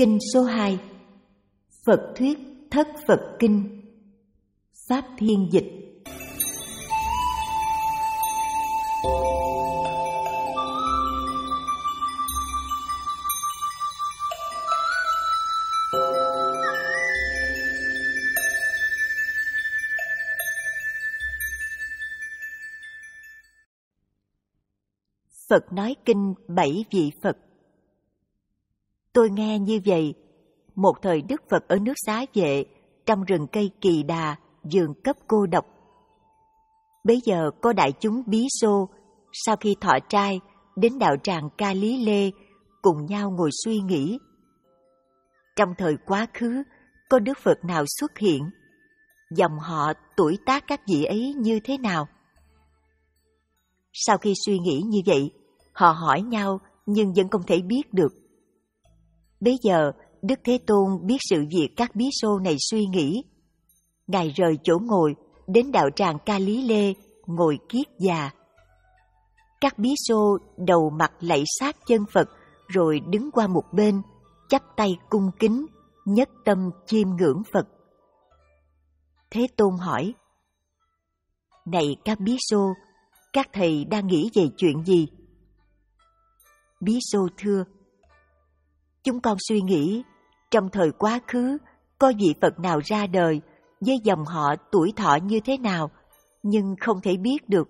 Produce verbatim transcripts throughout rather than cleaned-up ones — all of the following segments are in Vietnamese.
Kinh số hai. Phật thuyết Thất Phật Kinh. Pháp Thiên dịch. Phật nói kinh bảy vị Phật. Tôi nghe như vậy, một thời Đức Phật ở nước Xá Vệ, trong rừng cây Kỳ Đà, vườn cấp cô độc. Bấy giờ có đại chúng Bí Xô, sau khi thọ trai, đến đạo tràng Ca Lý Lê, cùng nhau ngồi suy nghĩ. Trong thời quá khứ, có Đức Phật nào xuất hiện? Dòng họ, tuổi tác các vị ấy như thế nào? Sau khi suy nghĩ như vậy, họ hỏi nhau nhưng vẫn không thể biết được. Bấy giờ, Đức Thế Tôn biết sự việc các bí xô này suy nghĩ. Ngài rời chỗ ngồi, đến đạo tràng Ca Lý Lê, ngồi kiết già. Các bí xô đầu mặt lạy sát chân Phật, rồi đứng qua một bên, chắp tay cung kính, nhất tâm chiêm ngưỡng Phật. Thế Tôn hỏi: Này các bí xô, các thầy đang nghĩ về chuyện gì? Bí xô thưa: Chúng con suy nghĩ, trong thời quá khứ, có vị Phật nào ra đời, với dòng họ tuổi thọ như thế nào, nhưng không thể biết được.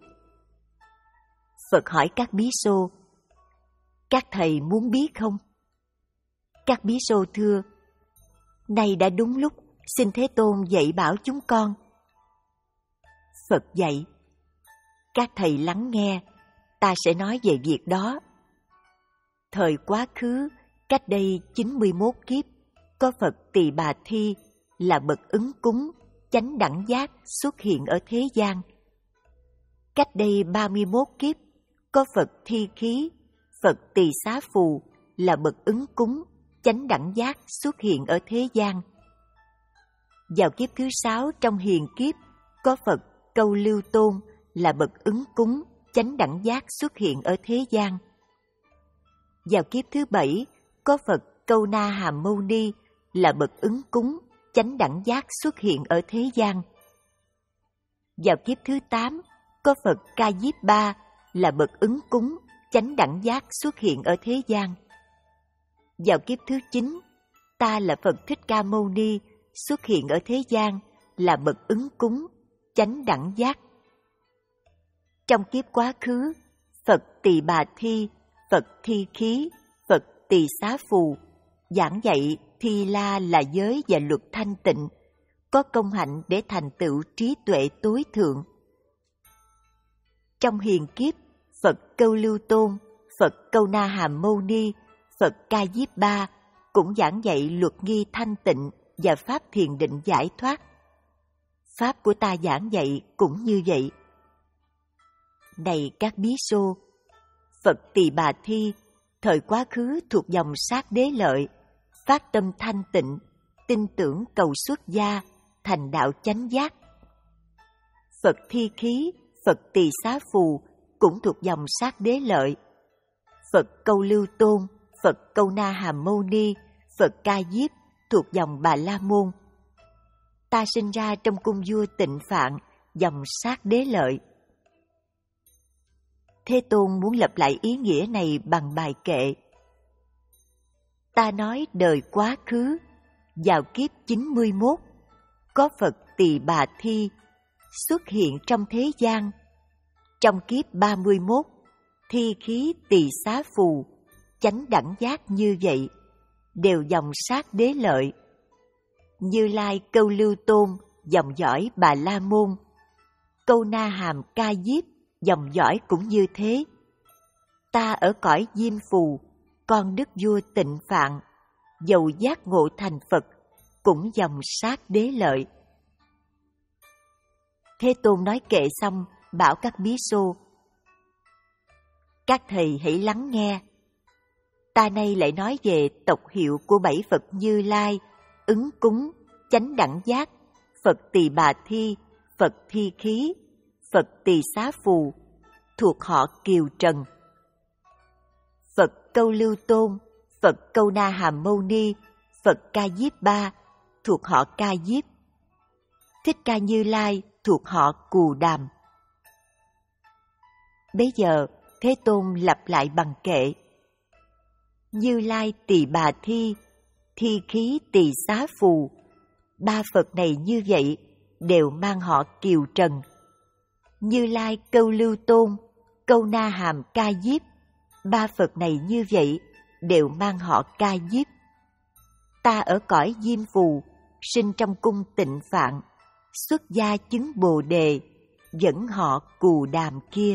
Phật hỏi các bí xô: Các thầy muốn biết không? Các bí xô thưa: Nay đã đúng lúc, xin Thế Tôn dạy bảo chúng con. Phật dạy: Các thầy lắng nghe, ta sẽ nói về việc đó. Thời quá khứ, cách đây chín mươi mốt kiếp, có Phật Tỳ Bà Thi là bậc ứng cúng, chánh đẳng giác xuất hiện ở thế gian. Cách đây ba mươi mốt kiếp, có Phật Thi Khí, Phật Tỳ Xá Phù là bậc ứng cúng, chánh đẳng giác xuất hiện ở thế gian. Vào kiếp thứ sáu trong hiền kiếp, có Phật Câu Lưu Tôn là bậc ứng cúng, chánh đẳng giác xuất hiện ở thế gian. Vào kiếp thứ bảy, có Phật Câu Na Hàm Mâu Ni là bậc ứng cúng, chánh đẳng giác xuất hiện ở thế gian. Vào kiếp thứ tám, có Phật Ca Diếp Ba là bậc ứng cúng, chánh đẳng giác xuất hiện ở thế gian. Vào kiếp thứ chín, ta là Phật Thích Ca Mâu Ni xuất hiện ở thế gian là bậc ứng cúng, chánh đẳng giác. Trong kiếp quá khứ, Phật Tỳ Bà Thi, Phật Thi Khí, Phật Tỳ Xá Phù giảng dạy Thi La là giới và luật thanh tịnh, có công hạnh để thành tựu trí tuệ tối thượng. Trong hiền kiếp, Phật Câu Lưu Tôn, Phật Câu Na Hàm Mâu Ni, Phật Ca Diếp Ba cũng giảng dạy luật nghi thanh tịnh và pháp thiền định giải thoát. Pháp của ta giảng dạy cũng như vậy. Này các bí xô, Phật Tỳ Bà Thi thời quá khứ thuộc dòng Sát Đế Lợi, phát tâm thanh tịnh, tin tưởng cầu xuất gia, thành đạo chánh giác. Phật Thi Khí, Phật Tỳ Xá Phù cũng thuộc dòng Sát Đế Lợi. Phật Câu Lưu Tôn, Phật Câu Na Hàm Mâu Ni, Phật Ca Diếp thuộc dòng Bà La Môn. Ta sinh ra trong cung vua Tịnh Phạn, dòng Sát Đế Lợi. Thế Tôn muốn lặp lại ý nghĩa này bằng bài kệ. Ta nói đời quá khứ, vào kiếp chín mươi mốt, có Phật Tỳ Bà Thi xuất hiện trong thế gian. Trong kiếp ba mươi mốt, Thi Khí Tỳ Xá Phù, chánh đẳng giác như vậy, đều dòng Sát Đế Lợi. Như Lai Câu Lưu Tôn, dòng dõi Bà La Môn. Câu Na Hàm Ca Diếp, dòng dõi cũng như thế. Ta ở cõi Diêm Phù, con đức vua Tịnh Phạn, dầu giác ngộ thành Phật, cũng dòng Sát Đế Lợi. Thế Tôn nói kệ xong, bảo các bí xô: Các thầy hãy lắng nghe. Ta nay lại nói về tộc hiệu của bảy Phật Như Lai, ứng cúng, chánh đẳng giác, Phật Tỳ Bà Thi, Phật Thi Khí, Phật Tỳ Xá Phù, thuộc họ Kiều Trần. Phật Câu Lưu Tôn, Phật Câu Na Hàm Mâu Ni, Phật Ca Diếp Ba thuộc họ Ca Diếp, Thích Ca Như Lai thuộc họ Cù Đàm. Bấy giờ Thế Tôn lặp lại bằng kệ: Như Lai Tỳ Bà Thi, Thi Khí Tỳ Xá Phù, ba Phật này như vậy đều mang họ Kiều Trần. Như Lai Câu Lưu Tôn, Câu Na Hàm Ca Diếp, ba Phật này như vậy đều mang họ Ca Diếp. Ta ở cõi Diêm Phù, sinh trong cung Tịnh Phạn, xuất gia chứng Bồ Đề, dẫn họ Cù Đàm kia.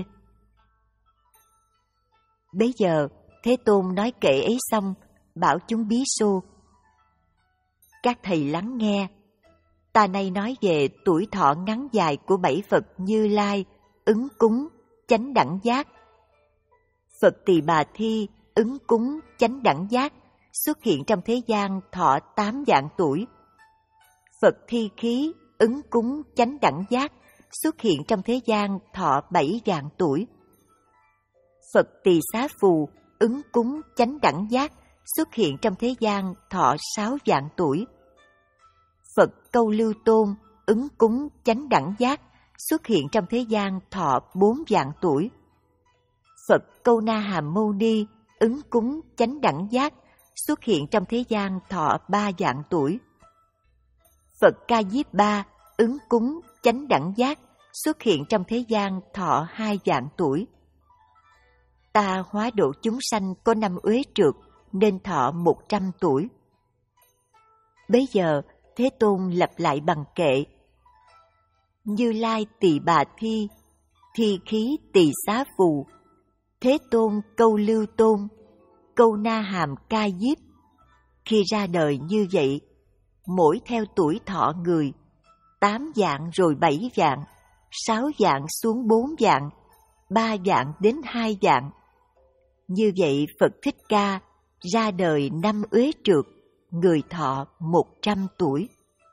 Bấy giờ Thế Tôn nói kệ ấy xong, bảo chúng bí xô: Các thầy lắng nghe, ta nay nói về tuổi thọ ngắn dài của bảy Phật Như Lai, Ứng Cúng, Chánh Đẳng Giác. Phật Tỳ Bà Thi, Ứng Cúng, Chánh Đẳng Giác xuất hiện trong thế gian thọ tám vạn tuổi. Phật Thi Khí, Ứng Cúng, Chánh Đẳng Giác xuất hiện trong thế gian thọ bảy vạn tuổi. Phật Tỳ Xá Phù, Ứng Cúng, Chánh Đẳng Giác xuất hiện trong thế gian thọ sáu vạn tuổi. Phật Câu Lưu Tôn, Ứng Cúng, Chánh Đẳng Giác xuất hiện trong thế gian thọ bốn vạn tuổi. Phật Câu Na Hàm Mâu Ni, Ứng Cúng, Chánh Đẳng Giác xuất hiện trong thế gian thọ ba vạn tuổi. Phật Ca Diếp Ba, Ứng Cúng, Chánh Đẳng Giác xuất hiện trong thế gian thọ hai vạn tuổi. Ta hóa độ chúng sanh có năm uế trượt nên thọ một trăm tuổi. Bấy giờ Thế Tôn lặp lại bằng kệ: Như Lai Tỳ Bà Thi, Thi Khí Tỳ Xá Phù, Thế Tôn Câu Lưu Tôn, Câu Na Hàm Ca Diếp. Khi ra đời như vậy, mỗi theo tuổi thọ người, tám vạn rồi bảy vạn, sáu vạn xuống bốn vạn, ba vạn đến hai vạn. Như vậy Phật Thích Ca ra đời năm uế trượt, người thọ một trăm tuổi.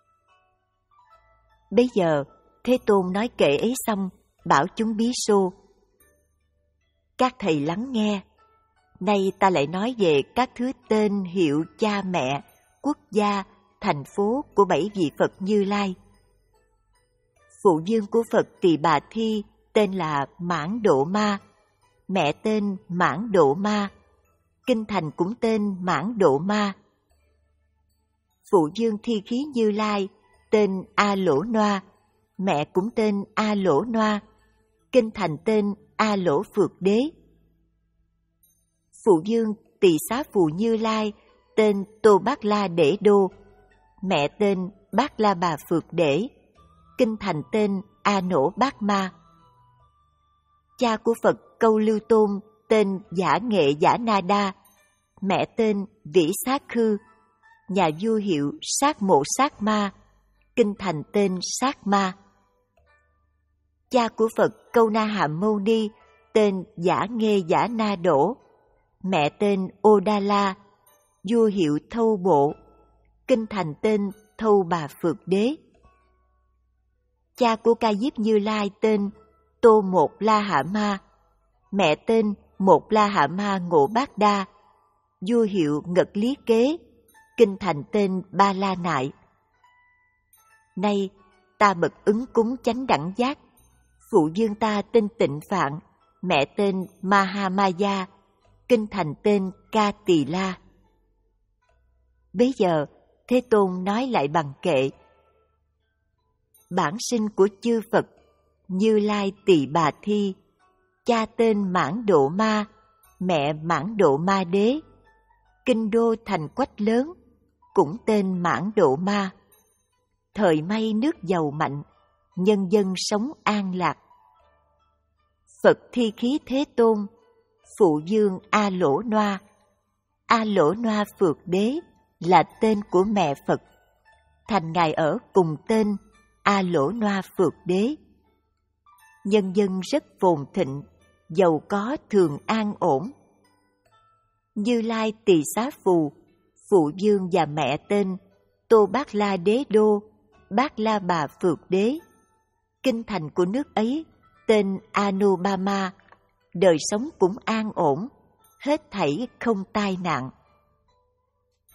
Bây giờ Thế Tôn nói kệ ấy xong, bảo chúng bí xô: Các thầy lắng nghe, nay ta lại nói về các thứ tên hiệu cha mẹ, quốc gia, thành phố của bảy vị Phật Như Lai. Phụ dương của Phật Tỳ Bà Thi tên là Mãn Độ Ma, mẹ tên Mãn Độ Ma, kinh thành cũng tên Mãn Độ Ma. Phụ dương Thi Khí Như Lai tên A Lỗ Noa, mẹ cũng tên A Lỗ Noa, kinh thành tên A Lỗ Phược Đế. Phụ dương Tỳ Xá Phù Như Lai tên Tô Bát La Đễ Đô, mẹ tên Bát La Bà Phược Đễ, kinh thành tên A Nỗ Bát Ma. Cha của Phật Câu Lưu Tôn tên Giả Nghệ Giả Na Đa, mẹ tên Vĩ Sát Khư, nhà vua hiệu Sát Mộ Sát Ma, kinh thành tên Sát Ma. Cha của Phật Câu Na Hàm Mâu Ni tên Giả Nghê Giả Na Đỗ, mẹ tên Ô Đa La, vua hiệu Thâu Bộ, kinh thành tên Thâu Bà Phược Đế. Cha của Ca Diếp Như Lai tên Tô Một La Hạ Ma, mẹ tên Một La Hạ Ma Ngộ Bát Đa, vua hiệu Ngật Lý Kế, kinh thành tên Ba La Nại. Nay ta bậc Ứng Cúng Chánh Đẳng Giác, phụ dương ta tên Tịnh Phạn, mẹ tên Mahamaya, kinh thành tên Ca Tỳ La. Bấy giờ Thế Tôn nói lại bằng kệ: Bản sinh của chư Phật Như Lai Tỳ Bà Thi, cha tên Mãn Độ Ma, mẹ Mãn Độ Ma Đế, kinh đô thành Quách lớn, cũng tên Mãn Độ Ma. Thời may nước giàu mạnh, nhân dân sống an lạc. Phật Thi Khí Thế Tôn, phụ dương A Lỗ Noa. A Lỗ Noa Phược Đế là tên của mẹ Phật, thành ngài ở cùng tên A Lỗ Noa Phược Đế. Nhân dân rất phồn thịnh, giàu có thường an ổn. Như Lai Tỳ Xá Phù, phụ dương và mẹ tên Tô Bát La Đế Đô, Bát La Bà Phược Đế. Kinh thành của nước ấy tên Anubama, đời sống cũng an ổn, hết thảy không tai nạn.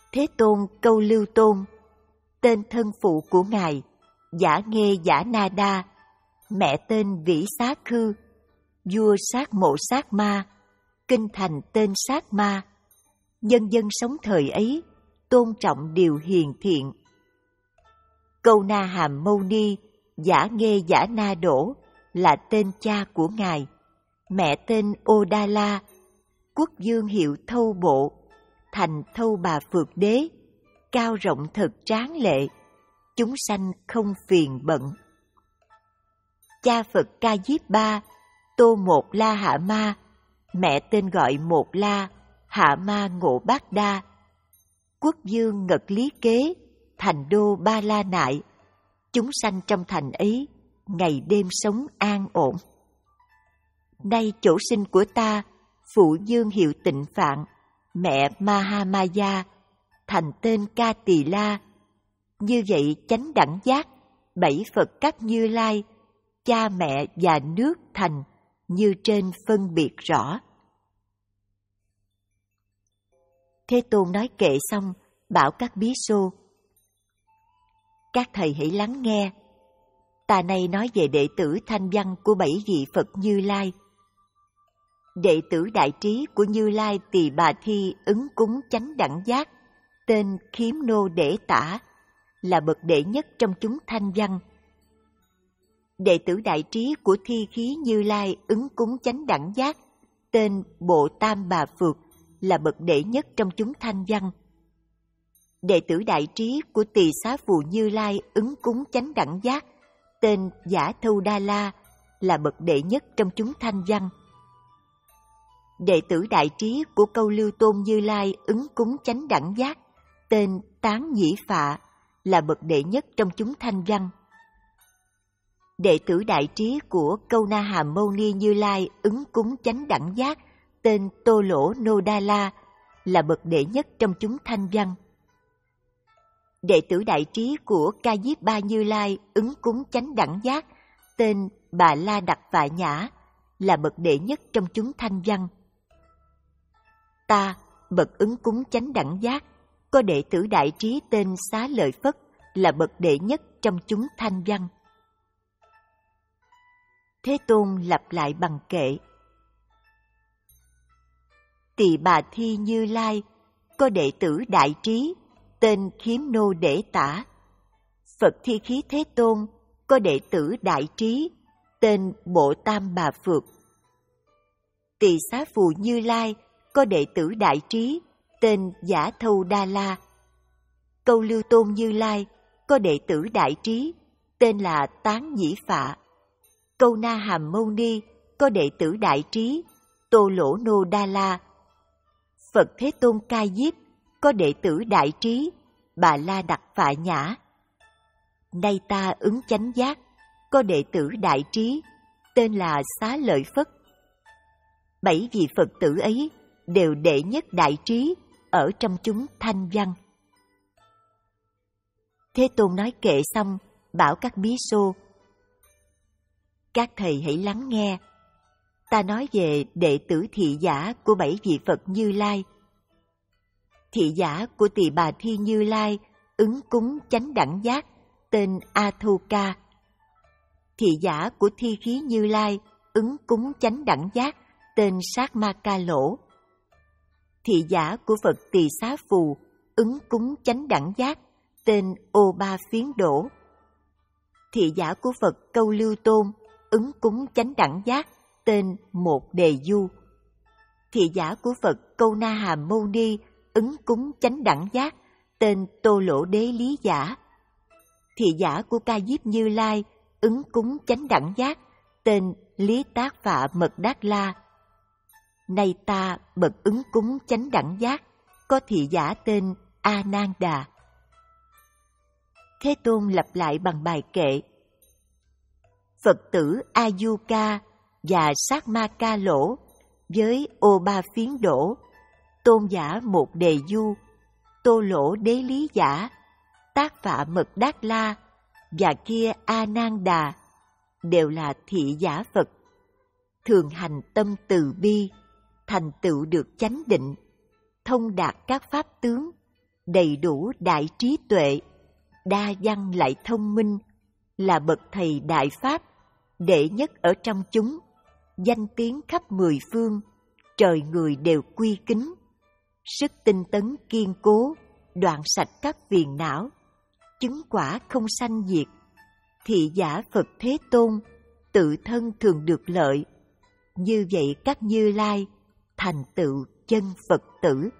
Thế Tôn Câu Lưu Tôn, tên thân phụ của Ngài, Giả Nghê Giả Na Đa, mẹ tên Vĩ Xá Khư, vua sát mộ sát ma, kinh thành tên sát ma. Nhân dân sống thời ấy tôn trọng điều hiền thiện. Câu Na Hàm Mâu Ni, Giả Nghê Giả Na Đỗ là tên cha của Ngài, mẹ tên Ô Đa La, quốc vương hiệu Thâu Bộ, thành Thâu Bà Phược Đế, cao rộng thật tráng lệ, chúng sanh không phiền bận. Cha Phật Ca Diếp Ba, Tô Một La Hạ Ma, mẹ tên gọi Một La, Hạ Ma Ngộ Bát Đa, quốc vương Ngật Lý Kế, thành đô Ba La Nại, chúng sanh trong thành ấy ngày đêm sống an ổn. Nay chỗ sinh của ta, phụ vương hiệu Tịnh Phạn, mẹ Mahamaya, thành tên Ca Tỳ La. Như vậy chánh đẳng giác, bảy Phật các Như Lai, cha mẹ và nước thành như trên phân biệt rõ. Thế Tôn nói kệ xong, bảo các bí xô: các thầy hãy lắng nghe. Ta nay nói về đệ tử thanh văn của bảy vị Phật Như Lai. Đệ tử đại trí của Như Lai Tỳ Bà Thi ứng cúng chánh đẳng giác, tên Khiếm Nô Đễ Tả, là bậc đệ nhất trong chúng thanh văn. Đệ tử đại trí của Thi Khí Như Lai ứng cúng chánh đẳng giác, tên Bộ Tam Bà Phược, là bậc đệ nhất trong chúng thanh văn. Đệ tử đại trí của Tỳ Xá Phù Như Lai ứng cúng chánh đẳng giác, tên Giả Thâu Đa La, là bậc đệ nhất trong chúng thanh văn. Đệ tử đại trí của Câu Lưu Tôn Như Lai ứng cúng chánh đẳng giác, tên Tán Nhĩ Phạ, là bậc đệ nhất trong chúng thanh văn. Đệ tử đại trí của Câu Na Hàm Mâu Ni Như Lai ứng cúng chánh đẳng giác, tên Tô Lỗ Nô Đa La, là bậc đệ nhất trong chúng thanh văn. Đệ tử đại trí của Ca Diếp Ba Như Lai ứng cúng chánh đẳng giác, tên Bà La Đặc Vạ Nhã, là bậc đệ nhất trong chúng thanh văn. Ta, bậc ứng cúng chánh đẳng giác, có đệ tử đại trí tên Xá Lợi Phất, là bậc đệ nhất trong chúng thanh văn. Thế Tôn lặp lại bằng kệ: Tỳ Bà Thi Như Lai, có đệ tử đại trí tên Khiếm Nô Đễ Tả. Phật Thi Khí Thế Tôn, có đệ tử đại trí tên Bộ Tam Bà Phược. Tỳ Xá Phù Như Lai, có đệ tử đại trí tên Giả Thâu Đa La. Câu Lưu Tôn Như Lai, có đệ tử đại trí tên là Tán Nhĩ Phạ. Câu Na Hàm Mâu Ni, có đệ tử đại trí Tô Lỗ Nô Đa La. Phật Thế Tôn Ca Diếp, có đệ tử đại trí Bà La Đặc Phạ Nhã. Nay ta ứng chánh giác, có đệ tử đại trí tên là Xá Lợi Phất. Bảy vị Phật tử ấy đều đệ nhất đại trí ở trong chúng thanh văn. Thế Tôn nói kệ xong, bảo các bí xô: các thầy hãy lắng nghe. Ta nói về đệ tử thị giả của bảy vị Phật Như Lai. Thị giả của Tỳ Bà Thi Như Lai ứng cúng chánh đẳng giác, tên A Thu Ca. Thị giả của Thi Khí Như Lai ứng cúng chánh đẳng giác, tên Sát Ma Ca Lỗ. Thị giả của Phật Tỳ Xá Phù ứng cúng chánh đẳng giác, tên Ô Ba Phiến Đỗ. Thị giả của Phật Câu Lưu Tôn ứng cúng chánh đẳng giác, tên Một Đề Du. Thị giả của Phật Câu Na Hàm Mâu Ni ứng cúng chánh đẳng giác, tên Tô Lỗ Đế Lý Giả. Thị giả của Ca Diếp Như Lai ứng cúng chánh đẳng giác, tên Lý Tác Phạ Mật Đát La. Nay ta bậc ứng cúng chánh đẳng giác, có thị giả tên A Nan Đà. Thế Tôn lặp lại bằng bài kệ: Phật tử A Du Ca và Sát Ma Ca Lỗ với Ô Ba Phiến Đỗ, Tôn giả Một Đề Du, Tô Lỗ Đế Lý Giả, Tác Phạ Mật Đát La và kia A Nan Đà đều là thị giả Phật, thường hành tâm từ bi, thành tựu được chánh định, thông đạt các pháp tướng, đầy đủ đại trí tuệ, đa văn lại thông minh, là bậc thầy đại pháp, đệ nhất ở trong chúng, danh tiếng khắp mười phương, trời người đều quy kính. Sức tinh tấn kiên cố, đoạn sạch các phiền não, chứng quả không sanh diệt. Thị giả Phật Thế Tôn, tự thân thường được lợi. Như vậy các Như Lai, thành tựu chân Phật tử.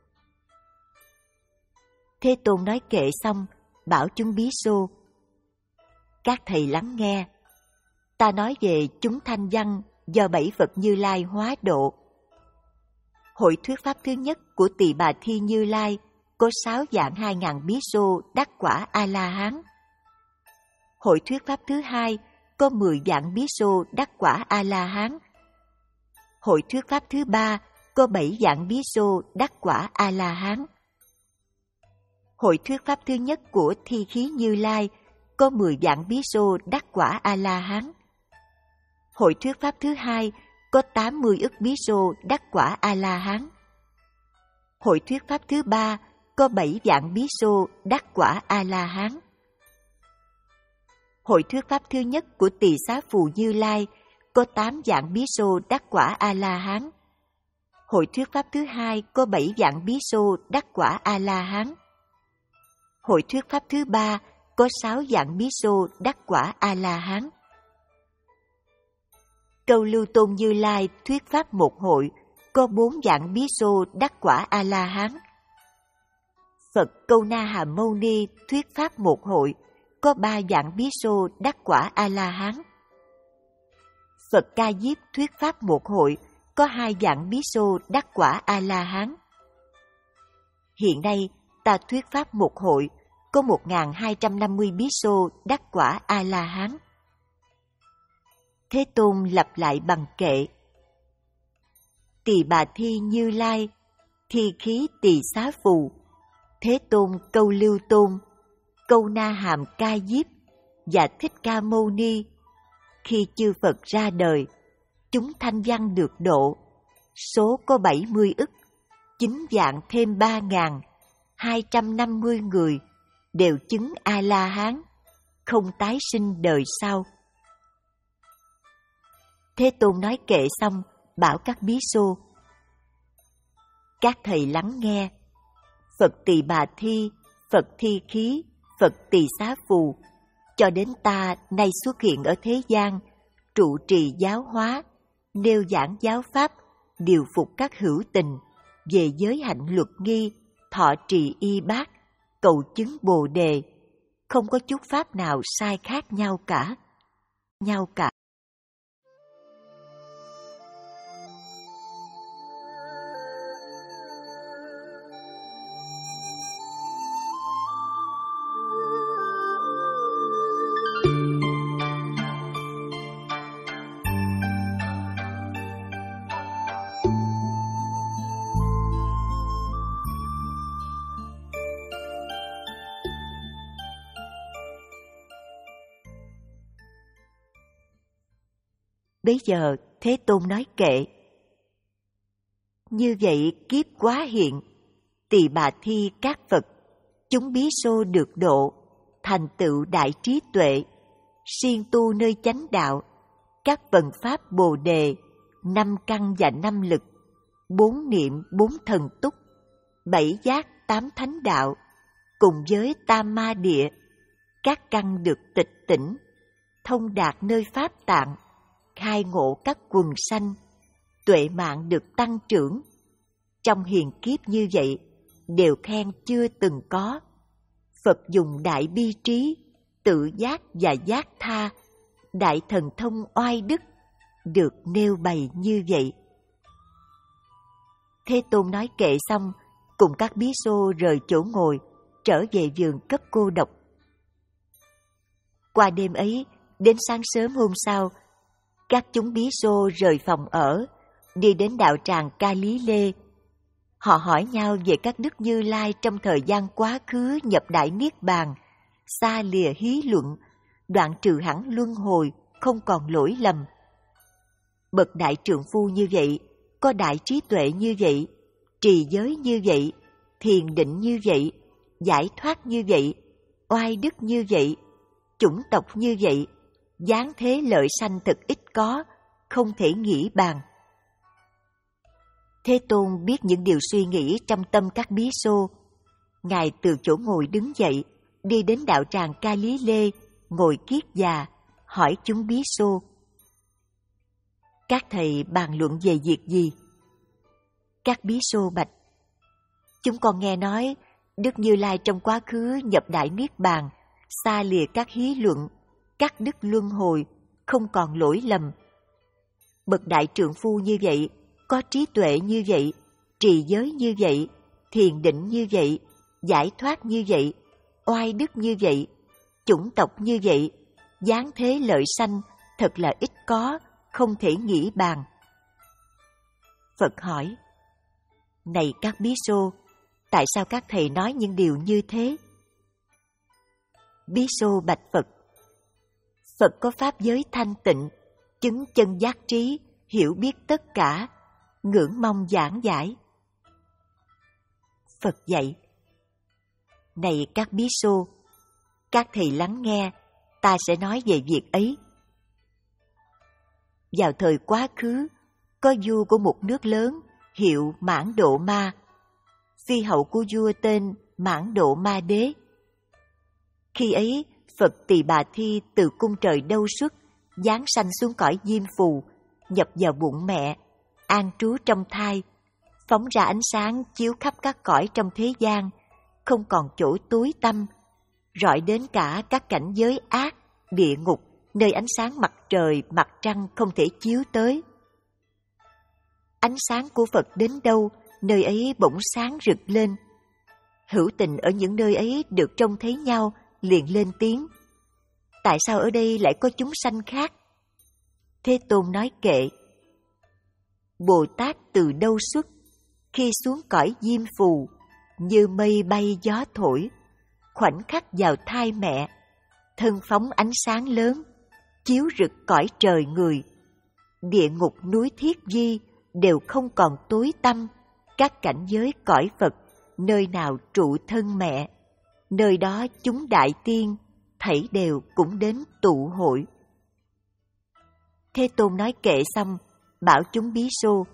Thế Tôn nói kệ xong, bảo chúng bí xô: các thầy lắng nghe, ta nói về chúng thanh văn do bảy Phật Như Lai hóa độ. Hội thuyết pháp thứ nhất của Tỳ Bà Thi Như Lai có sáu vạn hai ngàn bí xô đắc quả A-la-hán. Hội thuyết pháp thứ hai có mười vạn bí xô đắc quả A-la-hán. Hội thuyết pháp thứ ba có bảy vạn bí xô đắc quả A-la-hán. Hội thuyết pháp thứ nhất của Thi Khí Như Lai có mười vạn bí xô đắc quả A-la-hán. Hội thuyết pháp thứ hai có tám mươi ức bí xô đắc quả A-la-hán. Hội thuyết pháp thứ ba có bảy vạn bí xô đắc quả A-la-hán. Hội thuyết pháp thứ nhất của Tỳ Xá Phù Như Lai có tám vạn bí xô đắc quả A-la-hán. Hội thuyết pháp thứ hai có bảy vạn bí xô đắc quả A-la-hán. Hội thuyết pháp thứ ba có sáu vạn bí xô đắc quả A-la-hán. Câu Lưu Tôn Như Lai thuyết pháp một hội có bốn vạn bí xô đắc quả A-la-hán. Phật Câu Na Hàm Mâu Ni thuyết pháp một hội có ba vạn bí xô đắc quả A-la-hán. Phật Ca Diếp thuyết pháp một hội có hai vạn bí xô đắc quả A-la-hán. Hiện nay ta thuyết pháp một hội có một nghìn hai trăm năm mươi bí xô đắc quả A-la-hán. Thế Tôn lặp lại bằng kệ: Tỳ Bà Thi Như Lai, Thi Khí Tỳ Xá Phù, Thế Tôn Câu Lưu Tôn, Câu Na Hàm Ca Diếp và Thích Ca Mâu Ni, khi chư Phật ra đời, chúng thanh văn được độ, số có bảy mươi ức, chín vạn thêm ba ngàn, hai trăm năm mươi người, đều chứng A-la-hán, không tái sinh đời sau. Thế Tôn nói kệ xong, bảo các bí xô: các thầy lắng nghe, Phật Tỳ Bà Thi, Phật Thi Khí, Phật Tỳ Xá Phù, cho đến ta nay xuất hiện ở thế gian, trụ trì giáo hóa, nêu giảng giáo pháp, điều phục các hữu tình, về giới hạnh luật nghi, thọ trì y bát, cầu chứng bồ đề, không có chút pháp nào sai khác nhau cả. Nhau cả. Bấy giờ Thế Tôn nói kệ: như vậy kiếp quá hiện, Tỳ Bà Thi các Phật, chúng bí xô được độ, thành tựu đại trí tuệ, siêng tu nơi chánh đạo, các vần pháp bồ đề, năm căn và năm lực, bốn niệm bốn thần túc, bảy giác tám thánh đạo, cùng với tam ma địa, các căn được tịch tỉnh, thông đạt nơi pháp tạng, khai ngộ các quần sanh, tuệ mạng được tăng trưởng. Trong hiền kiếp như vậy, đều khen chưa từng có. Phật dùng đại bi trí, tự giác và giác tha, đại thần thông oai đức, được nêu bày như vậy. Thế Tôn nói kệ xong, cùng các bí xô rời chỗ ngồi, trở về vườn cấp cô độc. Qua đêm ấy, đến sáng sớm hôm sau, các chúng bí xô rời phòng ở, đi đến đạo tràng Ca Lý Lê. Họ hỏi nhau về các đức Như Lai trong thời gian quá khứ nhập đại niết bàn, xa lìa hí luận, đoạn trừ hẳn luân hồi, không còn lỗi lầm. Bậc đại trượng phu như vậy, có đại trí tuệ như vậy, trì giới như vậy, thiền định như vậy, giải thoát như vậy, oai đức như vậy, chủng tộc như vậy, giáng thế lợi sanh thật ít có, không thể nghĩ bàn. Thế Tôn biết những điều suy nghĩ trong tâm các bí xô. Ngài từ chỗ ngồi đứng dậy, đi đến đạo tràng Ca Lý Lê, ngồi kiết già, hỏi chúng bí xô: các thầy bàn luận về việc gì? Các bí xô bạch: chúng con nghe nói Đức Như Lai trong quá khứ nhập đại niết bàn, xa lìa các hí luận, cắt đứt luân hồi, không còn lỗi lầm. Bậc đại trượng phu như vậy, có trí tuệ như vậy, trì giới như vậy, thiền định như vậy, giải thoát như vậy, oai đức như vậy, chủng tộc như vậy, giáng thế lợi sanh thật là ít có, không thể nghĩ bàn. Phật hỏi: này các bí xô, tại sao các thầy nói những điều như thế? Bí xô bạch Phật: Phật có pháp giới thanh tịnh, chứng chân giác trí, hiểu biết tất cả, ngưỡng mong giảng giải. Phật dạy: này các bí xô, các thầy lắng nghe, ta sẽ nói về việc ấy. Vào thời quá khứ, có vua của một nước lớn hiệu Mãn Độ Ma. Phi hậu của vua tên Mãn Độ Ma Đế. Khi ấy, Phật Tỳ Bà Thi từ cung trời Đâu Xuất giáng sanh xuống cõi Diêm Phù, nhập vào bụng mẹ, an trú trong thai, phóng ra ánh sáng chiếu khắp các cõi trong thế gian, không còn chỗ tối tăm, rọi đến cả các cảnh giới ác, địa ngục, nơi ánh sáng mặt trời, mặt trăng không thể chiếu tới. Ánh sáng của Phật đến đâu, nơi ấy bỗng sáng rực lên. Hữu tình ở những nơi ấy được trông thấy nhau, liền lên tiếng: tại sao ở đây lại có chúng sanh khác? Thế Tôn nói kệ: Bồ Tát từ đâu xuất, khi xuống cõi Diêm Phù, như mây bay gió thổi, khoảnh khắc vào thai mẹ, thân phóng ánh sáng lớn, chiếu rực cõi trời người. Địa ngục núi Thiết Di đều không còn tối tăm, các cảnh giới cõi Phật, nơi nào trụ thân mẹ, nơi đó chúng đại tiên, thảy đều cũng đến tụ hội. Thế Tôn nói kệ xong, bảo chúng bí xô: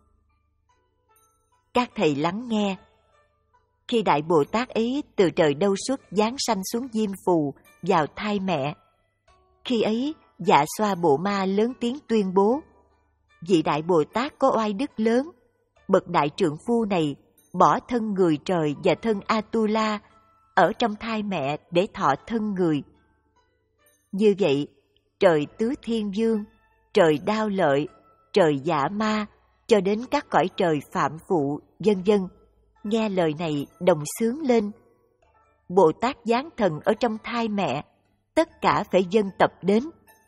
các thầy lắng nghe. Khi Đại Bồ Tát ấy từ trời Đâu Xuất giáng sanh xuống Diêm Phù vào thai mẹ, khi ấy Dạ Xoa Bộ Ma lớn tiếng tuyên bố: vị Đại Bồ Tát có oai đức lớn, bậc đại trượng phu này bỏ thân người trời và thân Atula ở trong thai mẹ để thọ thân người. Như vậy, trời Tứ Thiên Vương, trời Đao Lợi, trời Dạ Ma, cho đến các cõi trời Phạm Phụ, vân vân, nghe lời này đồng xướng lên. Bồ Tát giáng thần ở trong thai mẹ, tất cả phải dâng tập đến.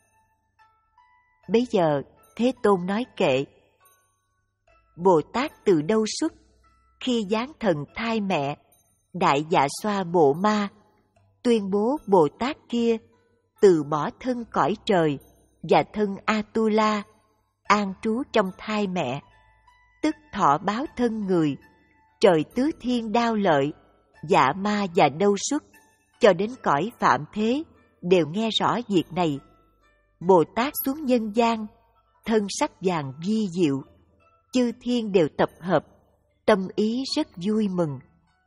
Bấy giờ Thế Tôn nói kệ: Bồ Tát từ đâu xuất, khi giáng thần thai mẹ, Đại Dạ Xoa Bộ Ma tuyên bố Bồ Tát kia từ bỏ thân cõi trời và thân Atula, an trú trong thai mẹ, tức thọ báo thân người, trời Tứ Thiên Đao Lợi, Dạ Ma và Đâu Xuất, cho đến cõi Phạm Thế, đều nghe rõ việc này. Bồ Tát xuống nhân gian, thân sắc vàng vi diệu, chư thiên đều tập hợp, tâm ý rất vui mừng.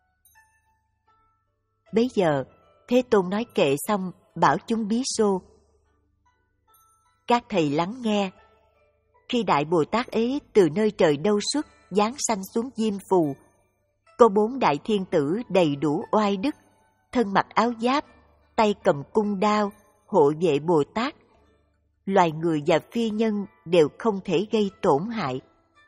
Bấy giờ, Thế Tôn nói kệ xong, bảo chúng bí xô: các thầy lắng nghe. Khi Đại Bồ Tát ấy từ nơi trời Đâu Xuất giáng sanh xuống Diêm Phù, có bốn đại thiên tử đầy đủ oai đức, thân mặc áo giáp, tay cầm cung đao, hộ vệ Bồ Tát. Loài người và phi nhân đều không thể gây tổn hại.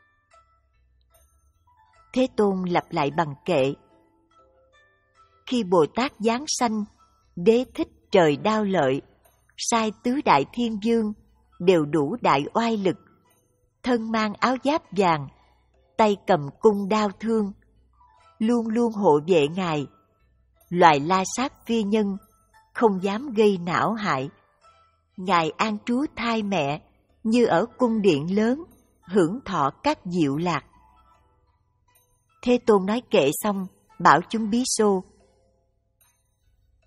Thế Tôn lặp lại bằng kệ: khi Bồ Tát giáng sanh, Đế Thích trời Đao Lợi sai tứ đại thiên vương đều đủ đại oai lực, thân mang áo giáp vàng, tay cầm cung đao thương, luôn luôn hộ vệ Ngài. Loài la sát phi nhân không dám gây não hại. Ngài an trú thai mẹ như ở cung điện lớn, hưởng thọ các diệu lạc. Thế Tôn nói kệ xong, bảo chúng bí xô: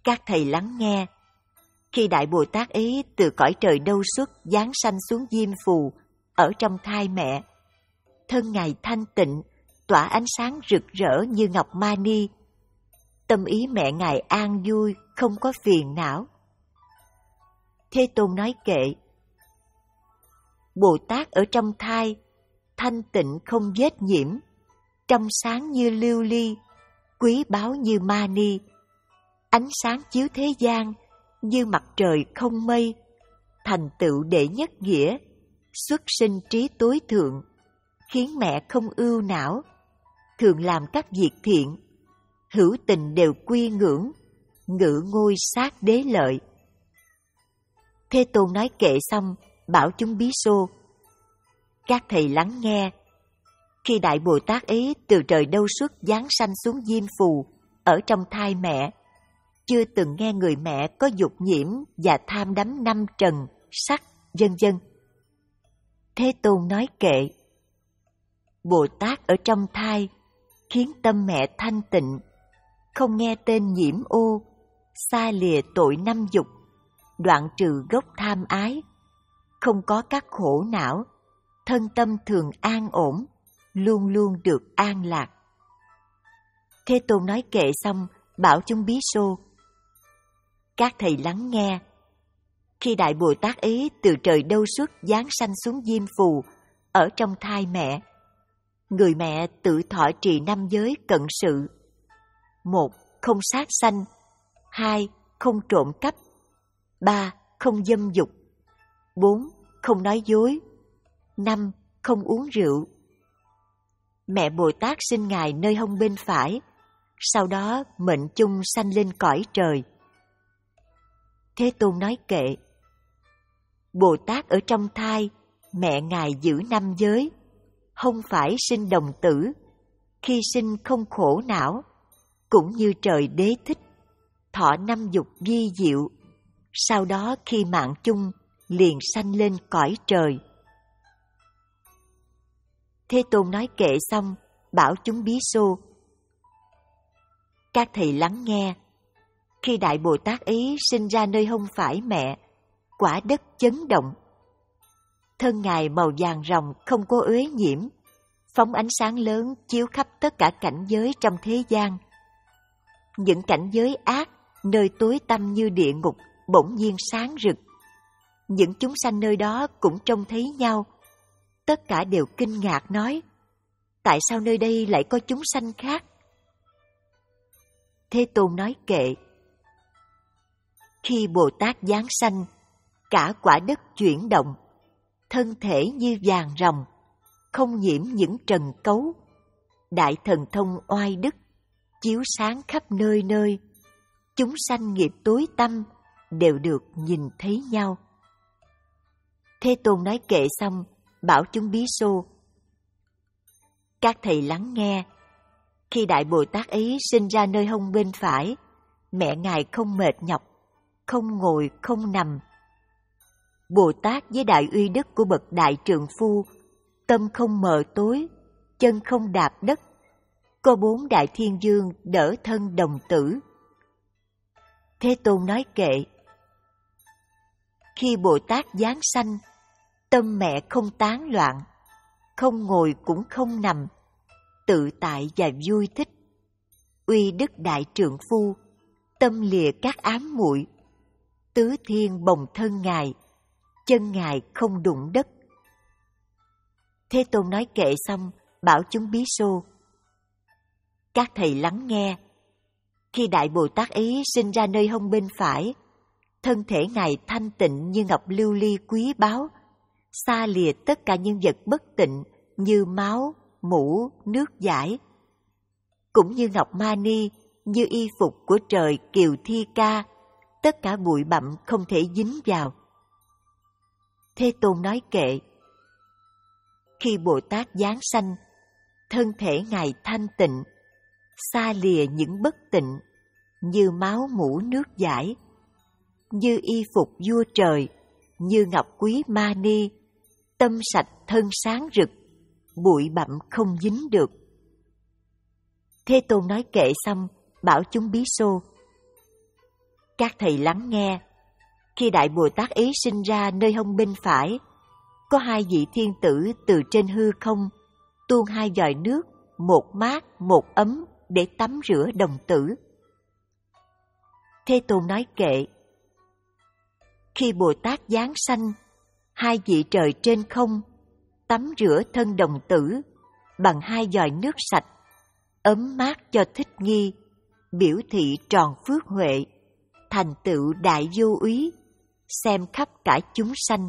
Các thầy lắng nghe. Khi Đại Bồ Tát ấy từ cõi trời đâu xuất giáng sanh xuống Diêm Phù ở trong thai mẹ, thân Ngài thanh tịnh, tỏa ánh sáng rực rỡ như ngọc mani. Tâm ý mẹ Ngài an vui, không có phiền não. Thế Tôn nói kệ: Bồ Tát ở trong thai, thanh tịnh không vết nhiễm, trong sáng như lưu ly, quý báu như mani, ánh sáng chiếu thế gian như mặt trời không mây, thành tựu đệ nhất nghĩa, xuất sinh trí tối thượng, khiến mẹ không ưu não, thường làm các việc thiện, hữu tình đều quy ngưỡng, ngự ngôi sát đế lợi. Thế Tôn nói kệ xong, bảo chúng bí xô: Các thầy lắng nghe. Khi Đại Bồ Tát ấy từ trời đâu xuất giáng sanh xuống Diêm Phù ở trong thai mẹ, chưa từng nghe người mẹ có dục nhiễm và tham đắm năm trần, sắc, vân vân. Thế Tôn nói kệ: Bồ Tát ở trong thai, khiến tâm mẹ thanh tịnh, không nghe tên nhiễm ô, xa lìa tội năm dục, đoạn trừ gốc tham ái, không có các khổ não, thân tâm thường an ổn, luôn luôn được an lạc. Thế Tôn nói kệ xong, bảo chúng bí xô: Các thầy lắng nghe. Khi Đại Bồ Tát ấy từ trời đâu xuất giáng sanh xuống Diêm Phù ở trong thai mẹ, người mẹ tự thọ trì năm giới cận sự: một, không sát sanh; hai, không trộm cắp; ba, không dâm dục; bốn, không nói dối; năm, không uống rượu. Mẹ Bồ Tát sinh Ngài nơi hông bên phải, sau đó mệnh chung sanh lên cõi trời. Thế Tôn nói kệ: Bồ Tát ở trong thai, mẹ Ngài giữ năm giới, không phải sinh đồng tử, khi sinh không khổ não, cũng như trời đế thích, thọ năm dục vi diệu, sau đó khi mạng chung liền sanh lên cõi trời. Thế Tôn nói kệ xong, bảo chúng bí xô: Các thầy lắng nghe. Khi Đại Bồ Tát ấy sinh ra nơi hông phải mẹ, quả đất chấn động. Thân Ngài màu vàng ròng không có uế nhiễm, phóng ánh sáng lớn chiếu khắp tất cả cảnh giới trong thế gian. Những cảnh giới ác, nơi tối tăm như địa ngục, bỗng nhiên sáng rực. Những chúng sanh nơi đó cũng trông thấy nhau. Tất cả đều kinh ngạc nói: Tại sao nơi đây lại có chúng sanh khác? Thế Tôn nói kệ: Khi Bồ Tát giáng sanh, cả quả đất chuyển động, thân thể như vàng ròng, không nhiễm những trần cấu, đại thần thông oai đức, chiếu sáng khắp nơi nơi, chúng sanh nghiệp tối tăm đều được nhìn thấy nhau. Thế Tôn nói kệ xong, bảo chúng bí xô: Các thầy lắng nghe. Khi Đại Bồ Tát ấy sinh ra nơi hông bên phải, mẹ Ngài không mệt nhọc, không ngồi không nằm. Bồ Tát với đại uy đức của bậc đại trượng phu, tâm không mờ tối, chân không đạp đất, có bốn đại thiên vương đỡ thân đồng tử. Thế Tôn nói kệ: Khi Bồ Tát giáng sanh, tâm mẹ không tán loạn, không ngồi cũng không nằm, tự tại và vui thích. Uy đức đại trượng phu, tâm lìa các ám muội, tứ thiên bồng thân Ngài, chân Ngài không đụng đất. Thế Tôn nói kệ xong, bảo chúng bí xô: Các thầy lắng nghe. Khi Đại Bồ Tát ấy sinh ra nơi hông bên phải, thân thể Ngài thanh tịnh như ngọc lưu ly quý báu, xa lìa tất cả những vật bất tịnh như máu, mũ, nước dãi. Cũng như ngọc mani, như y phục của trời kiều thi ca, tất cả bụi bặm không thể dính vào. Thế Tôn nói kệ: Khi Bồ Tát giáng sanh, thân thể Ngài thanh tịnh, xa lìa những bất tịnh như máu mũ nước dãi, như y phục vua trời, như ngọc quý mani, tâm sạch thân sáng rực, bụi bặm không dính được. Thế Tôn nói kệ xong, bảo chúng bí xô: Các thầy lắng nghe, khi Đại Bồ Tát ấy sinh ra nơi hông bên phải, có hai vị thiên tử từ trên hư không tuôn hai giòi nước, một mát, một ấm để tắm rửa đồng tử. Thế Tôn nói kệ, khi Bồ Tát giáng sanh, hai vị trời trên không tắm rửa thân đồng tử bằng hai giòi nước sạch, ấm mát cho thích nghi, biểu thị tròn phước huệ, thành tựu đại vô úy, xem khắp cả chúng sanh.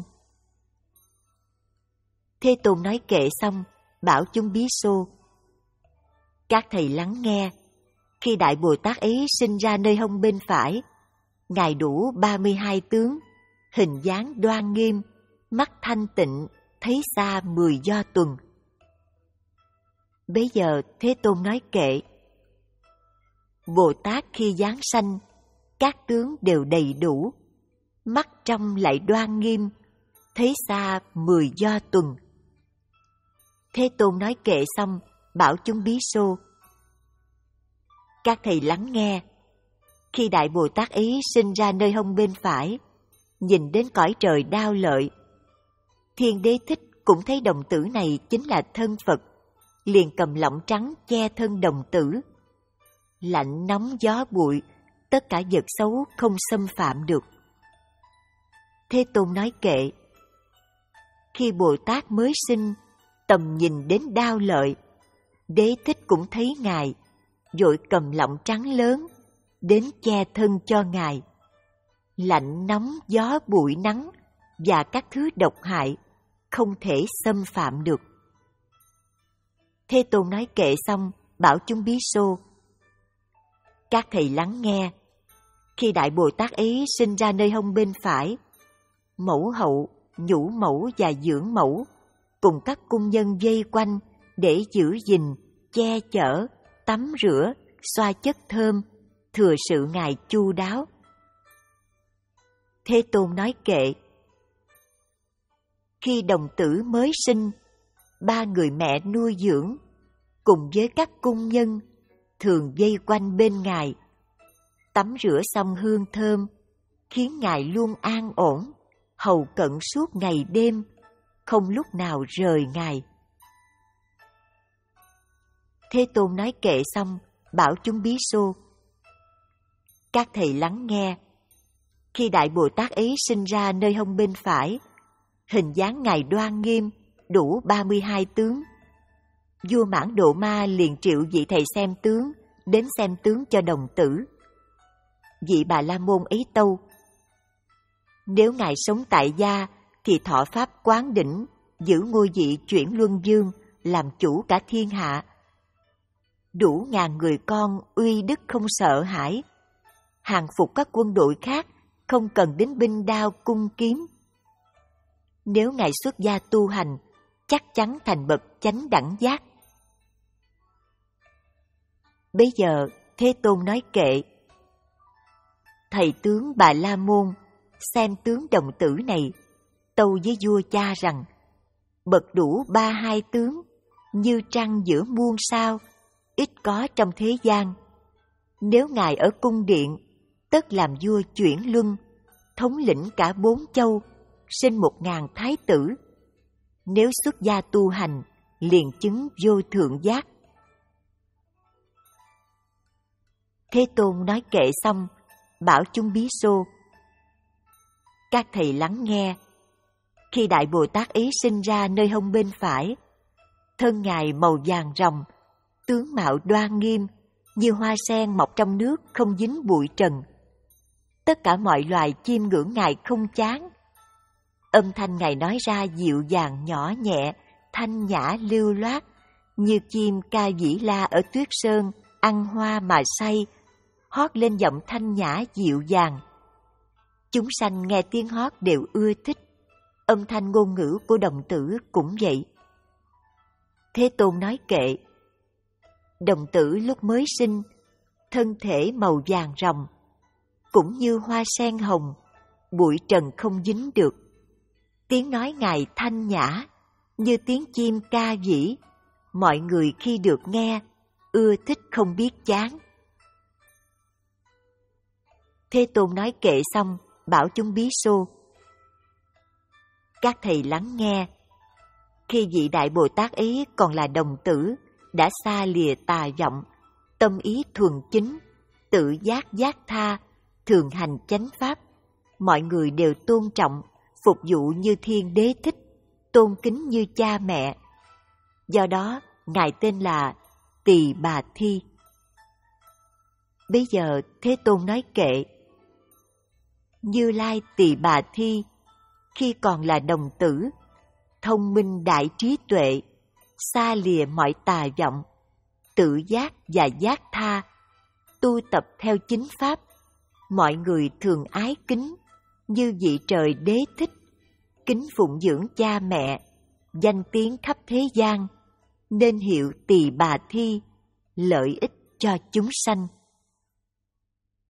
Thế Tôn nói kệ xong, bảo chúng bí xô, các thầy lắng nghe, khi Đại Bồ Tát ấy sinh ra nơi hông bên phải, Ngài đủ ba mươi hai tướng, hình dáng đoan nghiêm, mắt thanh tịnh, thấy xa mười do tuần. Bấy giờ Thế Tôn nói kệ, Bồ Tát khi giáng sanh, các tướng đều đầy đủ, mắt trong lại đoan nghiêm, thấy xa mười do tuần. Thế Tôn nói kệ xong, bảo chúng bí xô, các thầy lắng nghe, khi Đại Bồ Tát ấy sinh ra nơi hông bên phải, nhìn đến cõi trời đao lợi, Thiên Đế Thích cũng thấy đồng tử này chính là thân Phật, liền cầm lọng trắng che thân đồng tử. Lạnh nóng gió bụi, tất cả vật xấu không xâm phạm được. Thế Tôn nói kệ, khi Bồ Tát mới sinh, tầm nhìn đến đao lợi, Đế Thích cũng thấy Ngài, vội cầm lọng trắng lớn, đến che thân cho Ngài. Lạnh nóng gió bụi nắng và các thứ độc hại không thể xâm phạm được. Thế Tôn nói kệ xong, bảo chúng bí xô, các thầy lắng nghe, khi Đại Bồ Tát ấy sinh ra nơi hông bên phải, mẫu hậu, nhũ mẫu và dưỡng mẫu cùng các cung nhân vây quanh để giữ gìn, che chở, tắm rửa, xoa chất thơm, thừa sự Ngài chu đáo. Thế Tôn nói kệ, khi đồng tử mới sinh, ba người mẹ nuôi dưỡng cùng với các cung nhân thường vây quanh bên Ngài, tắm rửa xong hương thơm, khiến Ngài luôn an ổn, hầu cận suốt ngày đêm, không lúc nào rời Ngài. Thế Tôn nói kệ xong, bảo chúng bí xô, các thầy lắng nghe, khi Đại Bồ Tát ấy sinh ra nơi hông bên phải, hình dáng Ngài đoan nghiêm, đủ ba mươi hai tướng. Vua Mãn Độ Ma liền triệu vị thầy xem tướng đến xem tướng cho đồng tử. Vị Bà La Môn ấy tâu, nếu Ngài sống tại gia thì thọ pháp quán đỉnh, giữ ngôi vị chuyển luân dương, làm chủ cả thiên hạ. Đủ ngàn người con uy đức không sợ hãi, hàng phục các quân đội khác, không cần đến binh đao cung kiếm. Nếu Ngài xuất gia tu hành, chắc chắn thành bậc chánh đẳng giác. Bấy giờ Thế Tôn nói kệ, thầy tướng Bà La Môn xem tướng đồng tử này, tâu với vua cha rằng, bậc đủ ba hai tướng, như trăng giữa muôn sao, ít có trong thế gian. Nếu Ngài ở cung điện, tất làm vua chuyển luân, thống lĩnh cả bốn châu, sinh một ngàn thái tử. Nếu xuất gia tu hành, liền chứng vô thượng giác. Thế Tôn nói kệ xong, bảo chúng bí xô, các thầy lắng nghe, khi Đại Bồ Tát ấy sinh ra nơi hông bên phải, thân Ngài màu vàng ròng, tướng mạo đoan nghiêm, như hoa sen mọc trong nước không dính bụi trần. Tất cả mọi loài chim ngưỡng Ngài không chán. Âm thanh Ngài nói ra dịu dàng nhỏ nhẹ, thanh nhã lưu loát, như chim ca vĩ la ở tuyết sơn, ăn hoa mà say, hót lên giọng thanh nhã dịu dàng. Chúng sanh nghe tiếng hót đều ưa thích, âm thanh ngôn ngữ của đồng tử cũng vậy. Thế Tôn nói kệ, đồng tử lúc mới sinh, thân thể màu vàng ròng, cũng như hoa sen hồng, bụi trần không dính được. Tiếng nói Ngài thanh nhã, như tiếng chim ca vĩ, mọi người khi được nghe, ưa thích không biết chán. Thế Tôn nói kệ xong, bảo chúng bí xô: các thầy lắng nghe. Khi vị Đại Bồ Tát ấy còn là đồng tử, đã xa lìa tà vọng, tâm ý thuần chính, tự giác giác tha, thường hành chánh pháp, mọi người đều tôn trọng, phục vụ như thiên đế thích, tôn kính như cha mẹ. Do đó, Ngài tên là Tỳ Bà Thi. Bây giờ Thế Tôn nói kệ: Như Lai Tỳ Bà Thi, khi còn là đồng tử, thông minh đại trí tuệ, xa lìa mọi tà vọng, tự giác và giác tha, tu tập theo chính pháp, mọi người thường ái kính, như vị trời đế thích, kính phụng dưỡng cha mẹ, danh tiếng khắp thế gian, nên hiệu Tỳ Bà Thi, lợi ích cho chúng sanh.